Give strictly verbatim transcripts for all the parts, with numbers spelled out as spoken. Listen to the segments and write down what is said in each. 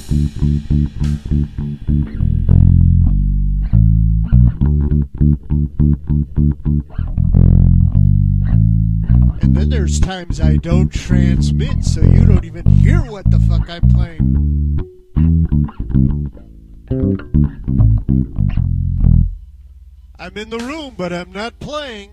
And then there's times I don't transmit, so you don't even hear what the fuck I'm playing. I'm in the room, but I'm not playing.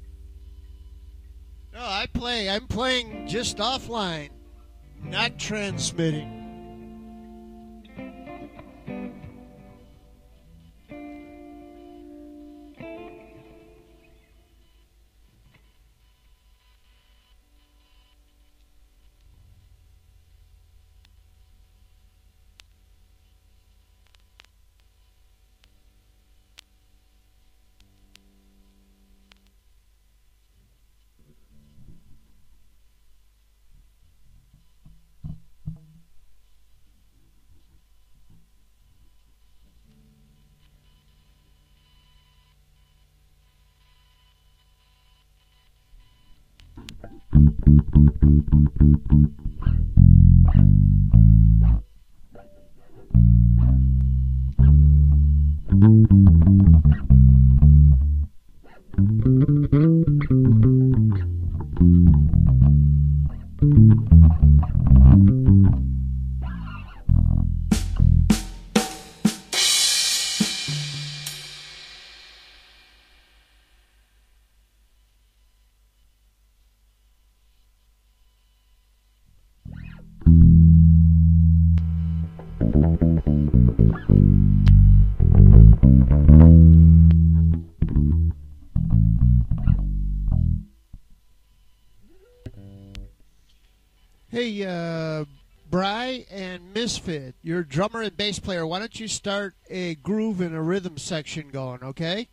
No, I play. I'm playing just offline, not transmitting. Hey, uh, Bry and Misfit, you're drummer and bass player. Why don't you start a groove and a rhythm section going, okay?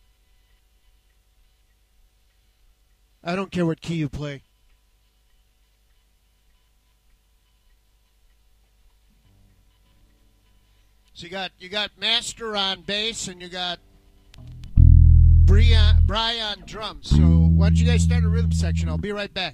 I don't care what key you play. So you got you got Master on bass and you got Bry on drums. So why don't you guys start a rhythm section? I'll be right back.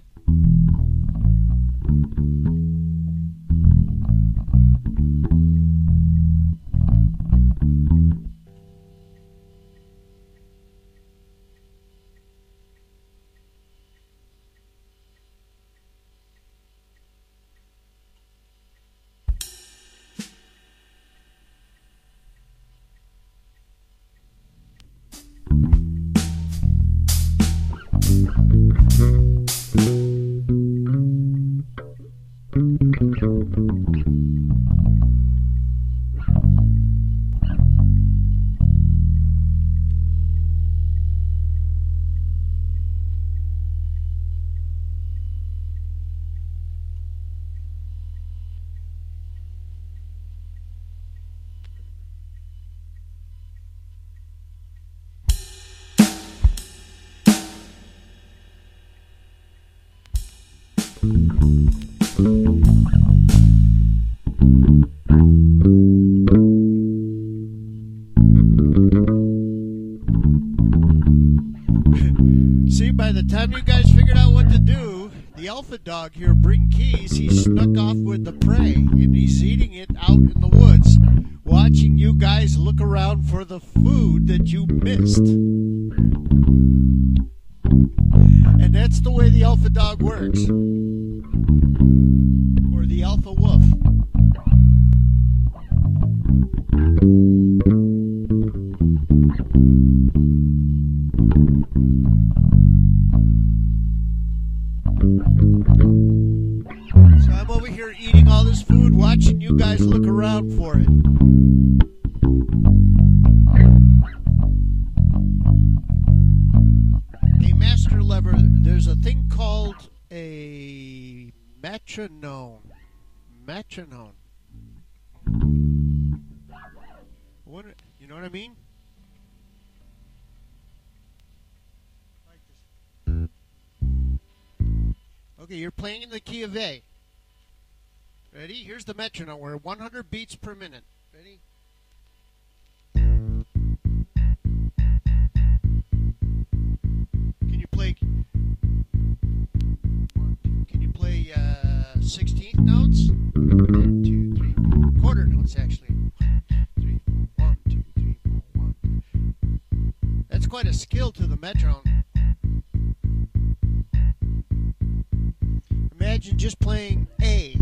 See, by the time you guys figured out what to do, the alpha dog here, Bring Keys, he snuck off with the prey, and he's eating it out in the woods, watching you guys look around for the food that you missed. And that's the way the alpha dog works. Or the alpha wolf. So I'm over here eating all this food, watching you guys look around for it. A master lever, there's a thing called a metronome. Metronome. What, you know what I mean? Okay, you're playing in the key of A. Ready? Here's the metronome. We're one hundred beats per minute. Ready? Can you play? Can you play uh, sixteenth notes? One, two, three, four. Quarter No, it's actually three, one, two, three, four, one. That's quite a skill to the metronome. Imagine just playing A.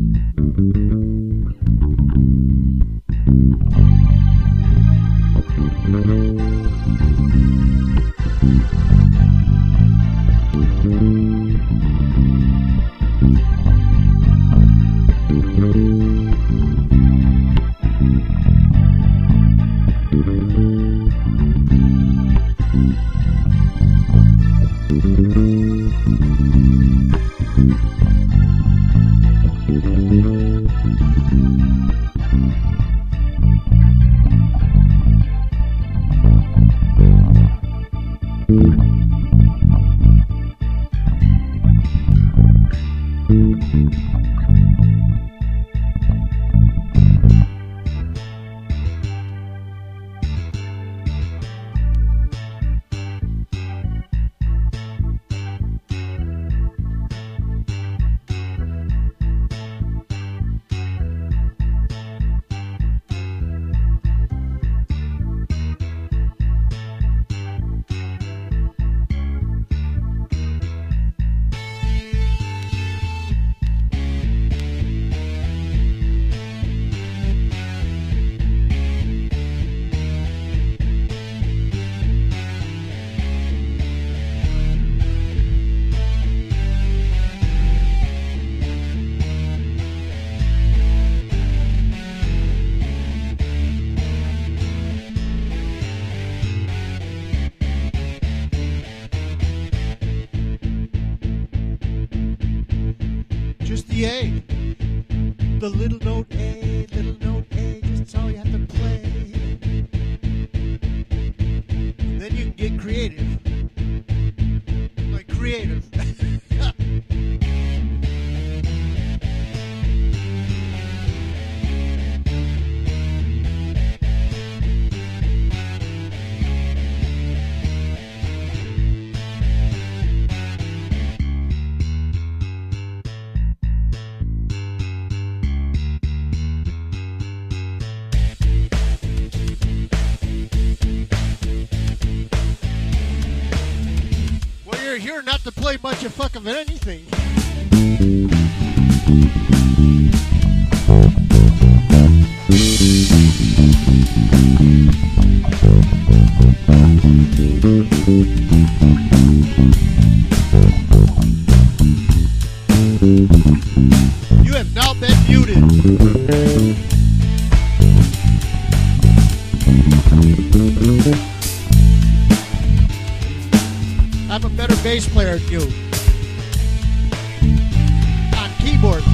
Just the A. The little note A, little note A, just all you have to play. And then you can get creative. Like creative. You're here not to play much of fucking anything. You have now been muted. I'm a better bass player than you. On keyboard.